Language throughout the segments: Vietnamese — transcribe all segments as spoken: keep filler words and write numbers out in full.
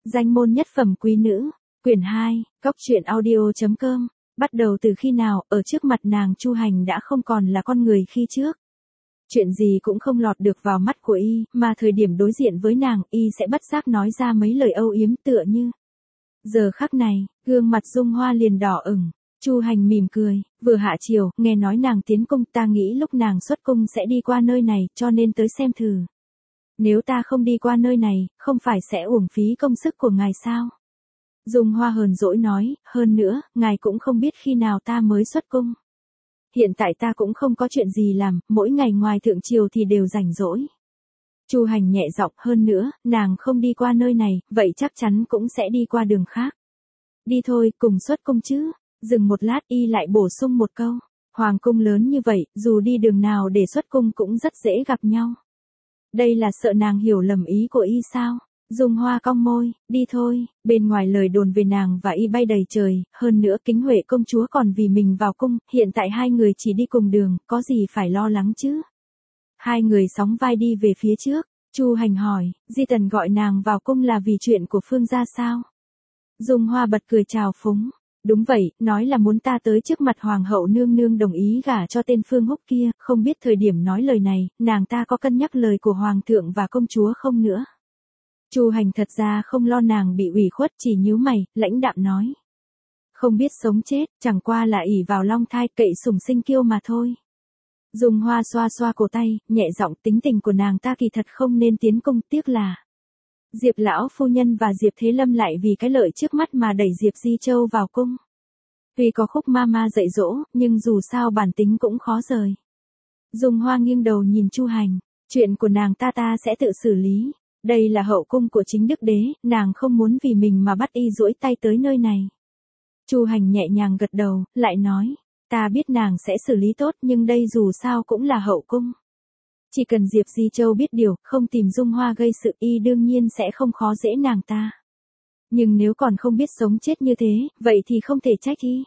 Danh môn nhất phẩm quý nữ, quyển hai, cốc truyện audio chấm com, bắt đầu từ khi nào, ở trước mặt nàng Chu Hành đã không còn là con người khi trước. Chuyện gì cũng không lọt được vào mắt của y, mà thời điểm đối diện với nàng, y sẽ bất giác nói ra mấy lời âu yếm tựa như. Giờ khắc này, gương mặt Dung Hoa liền đỏ ửng. Chu Hành mỉm cười, vừa hạ chiều, nghe nói nàng tiến cung, ta nghĩ lúc nàng xuất cung sẽ đi qua nơi này, cho nên tới xem thử. Nếu ta không đi qua nơi này, không phải sẽ uổng phí công sức của ngài sao? Dung Hoa hờn dỗi nói, hơn nữa, ngài cũng không biết khi nào ta mới xuất cung. Hiện tại ta cũng không có chuyện gì làm, mỗi ngày ngoài thượng triều thì đều rảnh rỗi. Chu Hành nhẹ giọng, hơn nữa, nàng không đi qua nơi này, vậy chắc chắn cũng sẽ đi qua đường khác. Đi thôi, cùng xuất cung chứ. Dừng một lát y lại bổ sung một câu. Hoàng cung lớn như vậy, dù đi đường nào để xuất cung cũng rất dễ gặp nhau. Đây là sợ nàng hiểu lầm ý của y sao? Dung Hoa cong môi, đi thôi, bên ngoài lời đồn về nàng và y bay đầy trời, hơn nữa Kính Huệ công chúa còn vì mình vào cung, hiện tại hai người chỉ đi cùng đường, có gì phải lo lắng chứ? Hai người sóng vai đi về phía trước, Chu Hành hỏi, Di Tần gọi nàng vào cung là vì chuyện của Phương gia sao? Dung Hoa bật cười chào phúng. Đúng vậy, nói là muốn ta tới trước mặt hoàng hậu nương nương đồng ý gả cho tên Phương Húc kia, không biết thời điểm nói lời này, nàng ta có cân nhắc lời của hoàng thượng và công chúa không nữa. Chu Hành thật ra không lo nàng bị ủy khuất, chỉ nhíu mày, lãnh đạm nói. Không biết sống chết, chẳng qua là ỷ vào long thai cậy sủng sinh kiêu mà thôi. Dung Hoa xoa xoa cổ tay, nhẹ giọng, tính tình của nàng ta kỳ thật không nên tiến cung, tiếc là Diệp lão phu nhân và Diệp Thế Lâm lại vì cái lợi trước mắt mà đẩy Diệp Di Châu vào cung. Tuy có Khúc ma ma dạy dỗ, nhưng dù sao bản tính cũng khó rời. Dung Hoa nghiêng đầu nhìn Chu Hành, chuyện của nàng ta ta sẽ tự xử lý. Đây là hậu cung của chính đức đế, nàng không muốn vì mình mà bắt y duỗi tay tới nơi này. Chu Hành nhẹ nhàng gật đầu, lại nói, ta biết nàng sẽ xử lý tốt nhưng đây dù sao cũng là hậu cung. Chỉ cần Diệp Di Châu biết điều, không tìm Dung Hoa gây sự, y đương nhiên sẽ không khó dễ nàng ta. Nhưng nếu còn không biết sống chết như thế, vậy thì không thể trách y.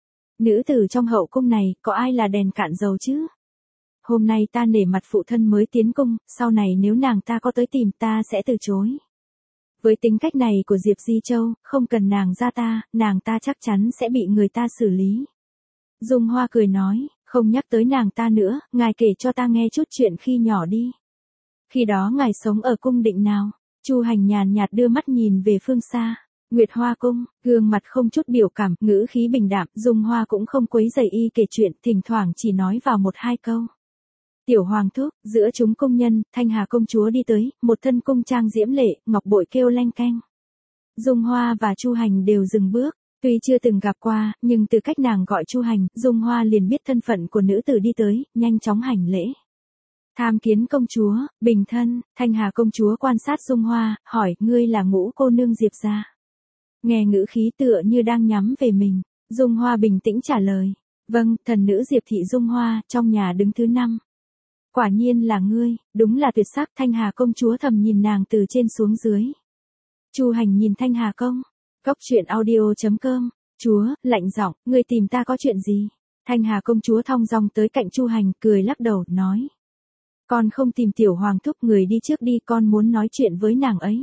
Nữ tử trong hậu cung này, có ai là đèn cạn dầu chứ? Hôm nay ta nể mặt phụ thân mới tiến cung, sau này nếu nàng ta có tới tìm ta sẽ từ chối. Với tính cách này của Diệp Di Châu, không cần nàng ra ta, nàng ta chắc chắn sẽ bị người ta xử lý. Dung Hoa cười nói, không nhắc tới nàng ta nữa, ngài kể cho ta nghe chút chuyện khi nhỏ đi. Khi đó ngài sống ở cung định nào? Chu Hành nhàn nhạt đưa mắt nhìn về phương xa. Nguyệt Hoa cung, gương mặt không chút biểu cảm, ngữ khí bình đạm, Dung Hoa cũng không quấy rầy y kể chuyện, thỉnh thoảng chỉ nói vào một hai câu. Tiểu hoàng thúc, giữa chúng công nhân, Thanh Hà công chúa đi tới, một thân cung trang diễm lệ, ngọc bội kêu leng keng. Dung Hoa và Chu Hành đều dừng bước. Tuy chưa từng gặp qua, nhưng từ cách nàng gọi Chu Hành, Dung Hoa liền biết thân phận của nữ tử đi tới, nhanh chóng hành lễ. Tham kiến công chúa, bình thân, Thanh Hà công chúa quan sát Dung Hoa, hỏi, ngươi là Ngũ cô nương Diệp gia. Nghe ngữ khí tựa như đang nhắm về mình, Dung Hoa bình tĩnh trả lời, vâng, thần nữ Diệp thị Dung Hoa, trong nhà đứng thứ năm. Quả nhiên là ngươi, đúng là tuyệt sắc, Thanh Hà công chúa thầm nhìn nàng từ trên xuống dưới. Chu Hành nhìn Thanh Hà công. Cốc truyện audio chấm com, chúa, lạnh giọng, ngươi tìm ta có chuyện gì? Thanh Hà công chúa thong dong tới cạnh Chu Hành, cười lắc đầu, nói. Con không tìm tiểu hoàng thúc, người đi trước đi, con muốn nói chuyện với nàng ấy.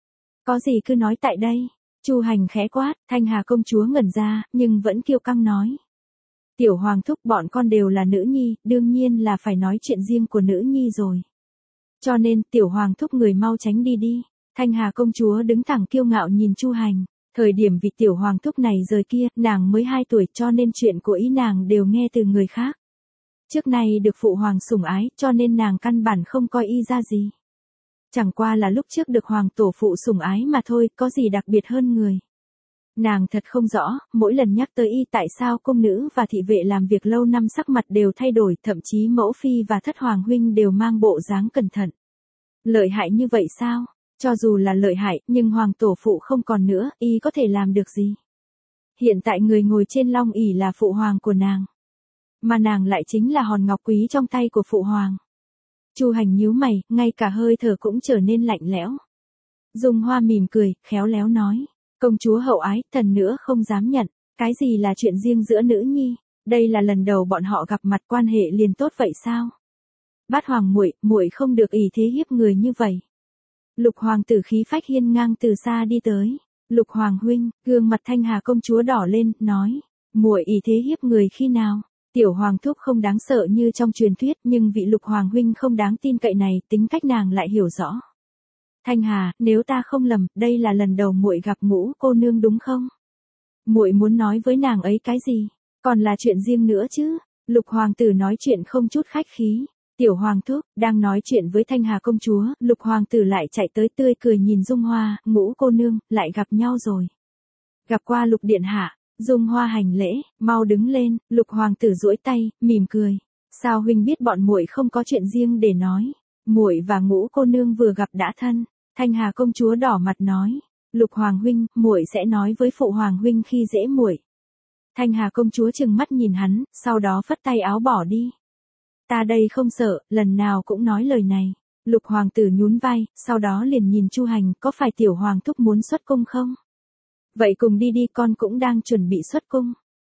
Có gì cứ nói tại đây. Chu Hành khẽ quát, Thanh Hà công chúa ngẩn ra, nhưng vẫn kiêu căng nói. Tiểu hoàng thúc, bọn con đều là nữ nhi, đương nhiên là phải nói chuyện riêng của nữ nhi rồi. Cho nên, tiểu hoàng thúc người mau tránh đi đi. Thanh Hà công chúa đứng thẳng kiêu ngạo nhìn Chu Hành. Thời điểm vị tiểu hoàng thúc này rời kia, nàng mới hai tuổi, cho nên chuyện của ý nàng đều nghe từ người khác. Trước nay được phụ hoàng sủng ái, cho nên nàng căn bản không coi y ra gì. Chẳng qua là lúc trước được hoàng tổ phụ sủng ái mà thôi, có gì đặc biệt hơn người. Nàng thật không rõ, mỗi lần nhắc tới y tại sao cung nữ và thị vệ làm việc lâu năm sắc mặt đều thay đổi, thậm chí mẫu phi và thất hoàng huynh đều mang bộ dáng cẩn thận. Lợi hại như vậy sao? Cho dù là lợi hại, nhưng hoàng tổ phụ không còn nữa, y có thể làm được gì? Hiện tại người ngồi trên long ỷ là phụ hoàng của nàng. Mà nàng lại chính là hòn ngọc quý trong tay của phụ hoàng. Chu Hành nhíu mày, ngay cả hơi thở cũng trở nên lạnh lẽo. Dung Hoa mỉm cười, khéo léo nói. Công chúa hậu ái, thần nữa không dám nhận. Cái gì là chuyện riêng giữa nữ nhi? Đây là lần đầu bọn họ gặp mặt, quan hệ liền tốt vậy sao? Bát hoàng muội, muội không được ỷ thế hiếp người như vậy. Lục hoàng tử khí phách hiên ngang từ xa đi tới. Lục hoàng huynh, gương mặt Thanh Hà công chúa đỏ lên, nói, muội ý thế hiếp người khi nào? Tiểu hoàng thúc không đáng sợ như trong truyền thuyết, nhưng vị Lục hoàng huynh không đáng tin cậy này, tính cách nàng lại hiểu rõ. Thanh Hà, nếu ta không lầm, đây là lần đầu muội gặp Ngũ cô nương đúng không? Muội muốn nói với nàng ấy cái gì? Còn là chuyện riêng nữa chứ? Lục hoàng tử nói chuyện không chút khách khí. Tiểu hoàng thúc, đang nói chuyện với Thanh Hà công chúa, Lục hoàng tử lại chạy tới tươi cười nhìn Dung Hoa, Ngũ cô nương, lại gặp nhau rồi. Gặp qua Lục điện hạ. Dung Hoa hành lễ, mau đứng lên. Lục hoàng tử duỗi tay, mỉm cười. Sao huynh biết bọn muội không có chuyện riêng để nói? Muội và Ngũ cô nương vừa gặp đã thân. Thanh Hà công chúa đỏ mặt nói, Lục hoàng huynh, muội sẽ nói với phụ hoàng huynh khi dễ muội. Thanh Hà công chúa trừng mắt nhìn hắn, sau đó phất tay áo bỏ đi. Ta đây không sợ, lần nào cũng nói lời này. Lục hoàng tử nhún vai, sau đó liền nhìn Chu Hành, có phải tiểu hoàng thúc muốn xuất cung không? Vậy cùng đi đi, con cũng đang chuẩn bị xuất cung.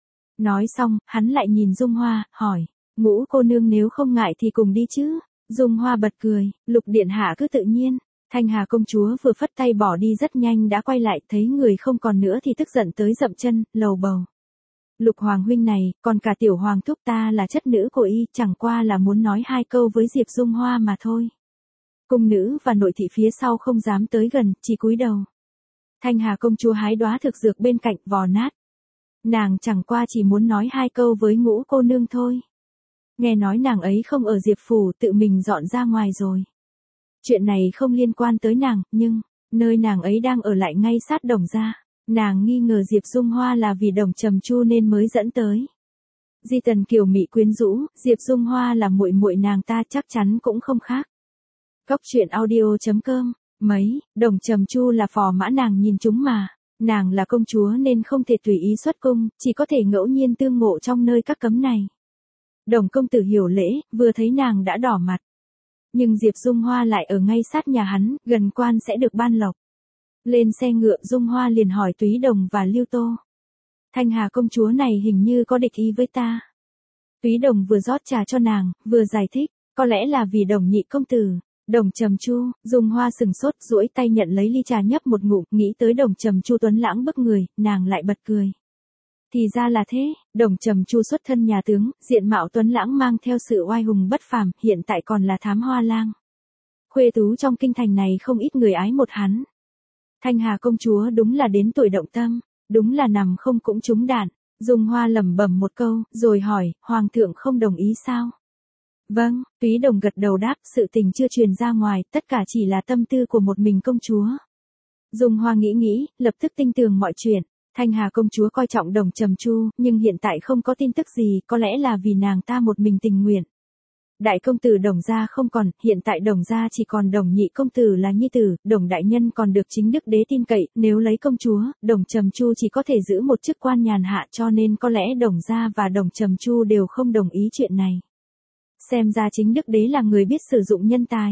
Nói xong, hắn lại nhìn Dung Hoa, hỏi, Ngũ cô nương nếu không ngại thì cùng đi chứ? Dung Hoa bật cười, Lục điện hạ cứ tự nhiên. Thanh Hà công chúa vừa phất tay bỏ đi rất nhanh đã quay lại, thấy người không còn nữa thì tức giận tới dậm chân, lầu bầu. Lục hoàng huynh này, còn cả tiểu hoàng thúc ta là chất nữ của y, chẳng qua là muốn nói hai câu với Diệp Dung Hoa mà thôi. Cung nữ và nội thị phía sau không dám tới gần, chỉ cúi đầu. Thanh Hà công chúa hái đóa thực dược bên cạnh, vò nát. Nàng chẳng qua chỉ muốn nói hai câu với Ngũ cô nương thôi. Nghe nói nàng ấy không ở Diệp phủ, tự mình dọn ra ngoài rồi. Chuyện này không liên quan tới nàng, nhưng, nơi nàng ấy đang ở lại ngay sát Đồng gia. Nàng nghi ngờ Diệp Dung Hoa là vì Đồng Trầm Chu nên mới dẫn tới. Di Tần kiều mị quyến rũ, Diệp Dung Hoa là muội muội nàng ta chắc chắn cũng không khác. Cốc truyện audio chấm com, mấy, Đồng Trầm Chu là phò mã nàng nhìn chúng mà. Nàng là công chúa nên không thể tùy ý xuất cung, chỉ có thể ngẫu nhiên tương ngộ trong nơi các cấm này. Đồng công tử hiểu lễ, vừa thấy nàng đã đỏ mặt. Nhưng Diệp Dung Hoa lại ở ngay sát nhà hắn, gần quan sẽ được ban lộc. Lên xe ngựa, Dung Hoa liền hỏi Túy Đồng và Lưu Tô. Thanh Hà công chúa này hình như có địch ý với ta. Túy Đồng vừa rót trà cho nàng, vừa giải thích, có lẽ là vì Đồng nhị công tử. Đồng Trầm Chu, Dung Hoa sừng sốt, duỗi tay nhận lấy ly trà nhấp một ngụm, nghĩ tới Đồng Trầm Chu tuấn lãng bức người, nàng lại bật cười. Thì ra là thế, Đồng Trầm Chu xuất thân nhà tướng, diện mạo tuấn lãng mang theo sự oai hùng bất phàm, hiện tại còn là thám hoa lang. Khuê tú trong kinh thành này không ít người ái một hắn. Thanh Hà công chúa đúng là đến tuổi động tâm, đúng là nằm không cũng trúng đạn. Dung Hoa lẩm bẩm một câu, rồi hỏi, hoàng thượng không đồng ý sao? Vâng, Túy Đồng gật đầu đáp, sự tình chưa truyền ra ngoài, tất cả chỉ là tâm tư của một mình công chúa. Dung Hoa nghĩ nghĩ, lập tức tinh tường mọi chuyện. Thanh Hà công chúa coi trọng Đồng Trầm Chu, nhưng hiện tại không có tin tức gì, có lẽ là vì nàng ta một mình tình nguyện. Đại công tử Đồng gia không còn, hiện tại Đồng gia chỉ còn Đồng nhị công tử là nhi tử, Đồng đại nhân còn được chính đức đế tin cậy, nếu lấy công chúa, Đồng Trầm Chu chỉ có thể giữ một chức quan nhàn hạ, cho nên có lẽ Đồng gia và Đồng Trầm Chu đều không đồng ý chuyện này. Xem ra chính đức đế là người biết sử dụng nhân tài.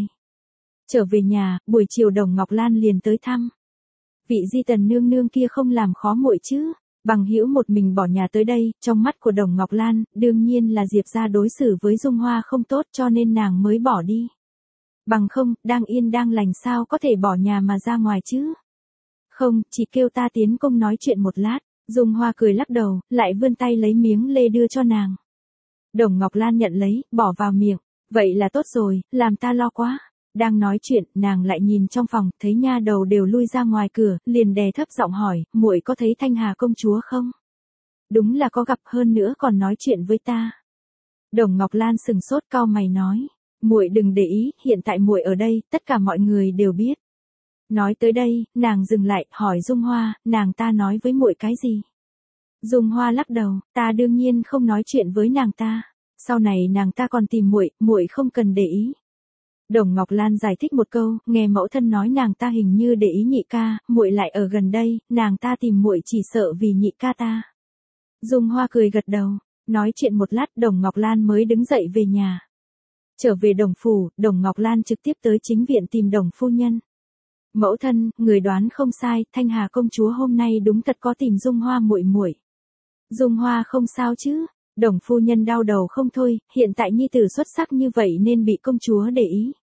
Trở về nhà, buổi chiều Đồng Ngọc Lan liền tới thăm. Vị Di Tần nương nương kia không làm khó muội chứ? Bằng hữu một mình bỏ nhà tới đây, trong mắt của Đồng Ngọc Lan, đương nhiên là Diệp gia đối xử với Dung Hoa không tốt cho nên nàng mới bỏ đi. Bằng không, đang yên đang lành sao có thể bỏ nhà mà ra ngoài chứ? Không, chỉ kêu ta tiến cung nói chuyện một lát. Dung Hoa cười lắc đầu, lại vươn tay lấy miếng lê đưa cho nàng. Đồng Ngọc Lan nhận lấy, bỏ vào miệng. Vậy là tốt rồi, làm ta lo quá. Đang nói chuyện, nàng lại nhìn trong phòng, thấy nha đầu đều lui ra ngoài cửa, liền đè thấp giọng hỏi, muội có thấy Thanh Hà công chúa không? Đúng là có gặp, hơn nữa còn nói chuyện với ta. Đồng Ngọc Lan sừng sốt cau mày nói, muội đừng để ý, hiện tại muội ở đây, tất cả mọi người đều biết. Nói tới đây, nàng dừng lại, hỏi Dung Hoa, nàng ta nói với muội cái gì? Dung Hoa lắc đầu, ta đương nhiên không nói chuyện với nàng ta. Sau này nàng ta còn tìm muội, muội không cần để ý. Đồng Ngọc Lan giải thích một câu, nghe mẫu thân nói nàng ta hình như để ý nhị ca, muội lại ở gần đây, nàng ta tìm muội chỉ sợ vì nhị ca ta. Dung Hoa cười gật đầu, nói chuyện một lát, Đồng Ngọc Lan mới đứng dậy về nhà. Trở về Đồng phủ, Đồng Ngọc Lan trực tiếp tới chính viện tìm Đồng phu nhân. Mẫu thân, người đoán không sai, Thanh Hà công chúa hôm nay đúng thật có tìm Dung Hoa muội muội. Dung Hoa không sao chứ? Đồng phu nhân đau đầu không thôi, hiện tại nhi tử xuất sắc như vậy nên bị công chúa để ý.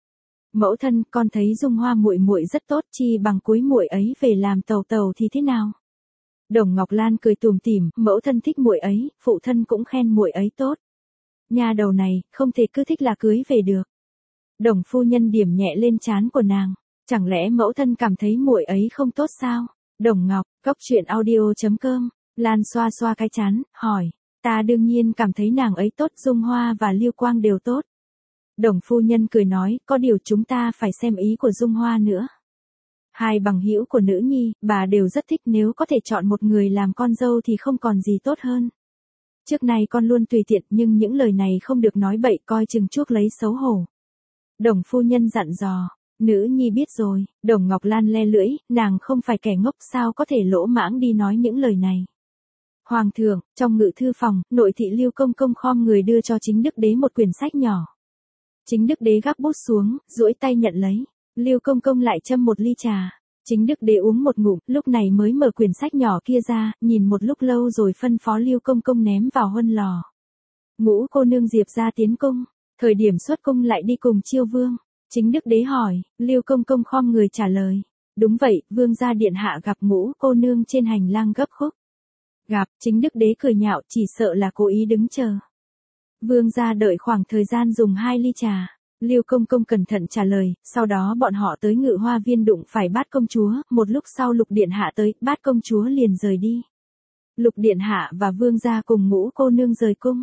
Mẫu thân, con thấy Dung Hoa muội muội rất tốt, chi bằng cuối muội ấy về làm tàu tàu thì thế nào? Đồng Ngọc Lan cười tủm tỉm, mẫu thân thích muội ấy, phụ thân cũng khen muội ấy tốt. Nha đầu này, không thể cứ thích là cưới về được. Đồng phu nhân điểm nhẹ lên trán của nàng, chẳng lẽ mẫu thân cảm thấy muội ấy không tốt sao? Đồng Ngọc, cốc truyện audio chấm com, Lan xoa xoa cái trán, hỏi, ta đương nhiên cảm thấy nàng ấy tốt, Dung Hoa và Lưu Quang đều tốt. Đồng phu nhân cười nói, có điều chúng ta phải xem ý của Dung Hoa nữa. Hai bằng hữu của nữ nhi, bà đều rất thích, nếu có thể chọn một người làm con dâu thì không còn gì tốt hơn. Trước này con luôn tùy tiện, nhưng những lời này không được nói bậy, coi chừng chuốc lấy xấu hổ. Đồng phu nhân dặn dò, nữ nhi biết rồi. Đồng Ngọc Lan le lưỡi, nàng không phải kẻ ngốc, sao có thể lỗ mãng đi nói những lời này. Hoàng thượng, trong ngự thư phòng, nội thị Lưu Công Công khom người đưa cho Chính Đức Đế một quyển sách nhỏ. Chính Đức Đế gắp bút xuống, duỗi tay nhận lấy. Lưu Công Công lại châm một ly trà. Chính Đức Đế uống một ngụm, lúc này mới mở quyển sách nhỏ kia ra, nhìn một lúc lâu rồi phân phó Lưu Công Công ném vào huân lò. Ngũ cô nương Diệp ra tiến cung, thời điểm xuất cung lại đi cùng Chiêu Vương. Chính Đức Đế hỏi, Lưu Công Công khom người trả lời. Đúng vậy, Vương gia điện hạ gặp ngũ cô nương trên hành lang gấp khúc. Gặp, Chính Đức Đế cười nhạo, chỉ sợ là cố ý đứng chờ. Vương gia đợi khoảng thời gian dùng hai ly trà. Lưu Công Công cẩn thận trả lời, sau đó bọn họ tới Ngự Hoa Viên đụng phải Bát công chúa, một lúc sau Lục điện hạ tới, Bát công chúa liền rời đi. Lục điện hạ và Vương gia cùng ngũ cô nương rời cung.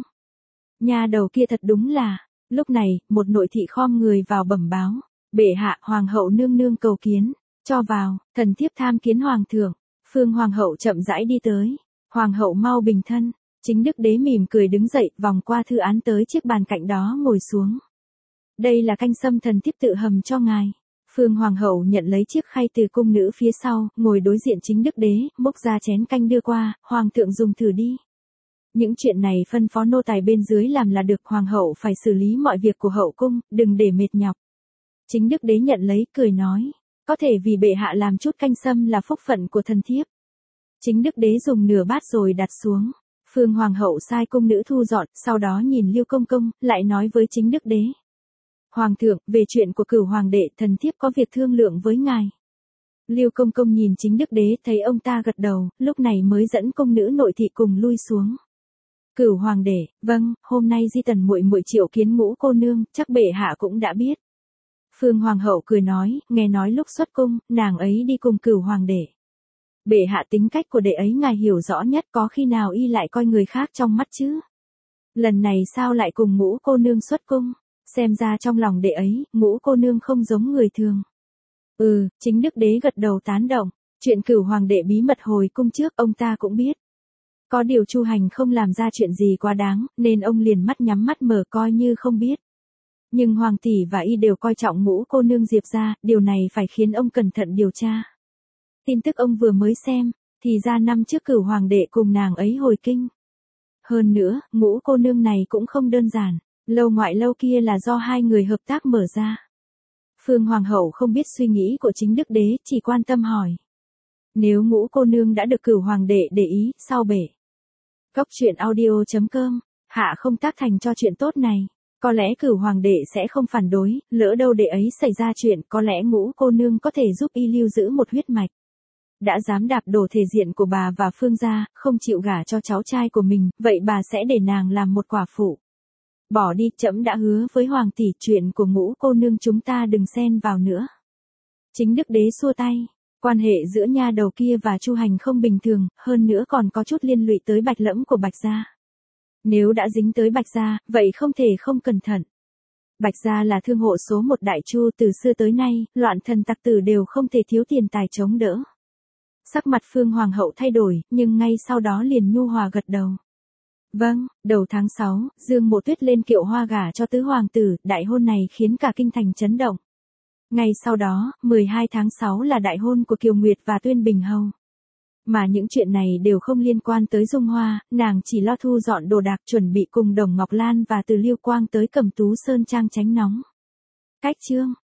Nhà đầu kia thật đúng là, lúc này, một nội thị khom người vào bẩm báo, bệ hạ, hoàng hậu nương nương cầu kiến, cho vào, thần thiếp tham kiến hoàng thượng. Phương hoàng hậu chậm rãi đi tới, hoàng hậu mau bình thân. Chính Đức Đế mỉm cười đứng dậy, vòng qua thư án tới chiếc bàn cạnh đó ngồi xuống. Đây là canh sâm thần thiếp tự hầm cho ngài. Phương hoàng hậu nhận lấy chiếc khay từ cung nữ phía sau, ngồi đối diện Chính Đức Đế, múc ra chén canh đưa qua, hoàng thượng dùng thử đi. Những chuyện này phân phó nô tài bên dưới làm là được, hoàng hậu phải xử lý mọi việc của hậu cung, đừng để mệt nhọc. Chính Đức Đế nhận lấy, cười nói, có thể vì bệ hạ làm chút canh sâm là phúc phận của thần thiếp. Chính Đức Đế dùng nửa bát rồi đặt xuống. Phương hoàng hậu sai cung nữ thu dọn, sau đó nhìn Lưu Công Công, lại nói với Chính Đức Đế. Hoàng thượng, về chuyện của Cửu hoàng đệ, thần thiếp có việc thương lượng với ngài. Lưu Công Công nhìn Chính Đức Đế, thấy ông ta gật đầu, lúc này mới dẫn cung nữ nội thị cùng lui xuống. Cửu hoàng đệ, vâng, hôm nay Di Tần muội muội triệu kiến ngũ cô nương, chắc bệ hạ cũng đã biết. Phương hoàng hậu cười nói, nghe nói lúc xuất cung, nàng ấy đi cùng Cửu hoàng đệ. Bệ hạ tính cách của đệ ấy ngài hiểu rõ nhất, có khi nào y lại coi người khác trong mắt chứ? Lần này sao lại cùng ngũ cô nương xuất cung? Xem ra trong lòng đệ ấy, ngũ cô nương không giống người thường. Ừ, Chính Đức Đế gật đầu tán đồng. Chuyện Cửu hoàng đệ bí mật hồi cung trước, ông ta cũng biết. Có điều Chu Hành không làm ra chuyện gì quá đáng, nên ông liền mắt nhắm mắt mở coi như không biết. Nhưng hoàng tỷ và y đều coi trọng ngũ cô nương Diệp ra, điều này phải khiến ông cẩn thận điều tra. Tin tức ông vừa mới xem, thì ra năm trước Cửu hoàng đệ cùng nàng ấy hồi kinh. Hơn nữa, ngũ cô nương này cũng không đơn giản, lâu ngoại lâu kia là do hai người hợp tác mở ra. Phương hoàng hậu không biết suy nghĩ của Chính Đức Đế, chỉ quan tâm hỏi. Nếu ngũ cô nương đã được Cửu hoàng đệ để ý, sao bể? Cốc truyện audio chấm com, hạ không tác thành cho chuyện tốt này. Có lẽ Cửu hoàng đệ sẽ không phản đối, lỡ đâu đệ ấy xảy ra chuyện, có lẽ ngũ cô nương có thể giúp y lưu giữ một huyết mạch. Đã dám đạp đổ thể diện của bà và Phương gia, không chịu gả cho cháu trai của mình, vậy bà sẽ để nàng làm một quả phụ. Bỏ đi, trẫm đã hứa với hoàng tỷ, chuyện của ngũ cô nương chúng ta đừng xen vào nữa. Chính Đức Đế xua tay, quan hệ giữa nha đầu kia và Chu Hành không bình thường, hơn nữa còn có chút liên lụy tới Bạch Lẫm của Bạch gia. Nếu đã dính tới Bạch gia, vậy không thể không cẩn thận. Bạch gia là thương hộ số một Đại Chu, từ xưa tới nay, loạn thần tặc tử đều không thể thiếu tiền tài chống đỡ. Sắc mặt Phương hoàng hậu thay đổi, nhưng ngay sau đó liền nhu hòa gật đầu. Vâng, đầu tháng sáu, Dương Mộ Tuyết lên kiệu hoa gả cho tứ hoàng tử, đại hôn này khiến cả kinh thành chấn động. Ngay sau đó, mười hai tháng sáu là đại hôn của Kiều Nguyệt và Tuyên Bình Hầu. Mà những chuyện này đều không liên quan tới Dung Hoa, nàng chỉ lo thu dọn đồ đạc chuẩn bị cùng Đồng Ngọc Lan và Từ Lưu Quang tới Cẩm Tú Sơn Trang tránh nóng. Cách chương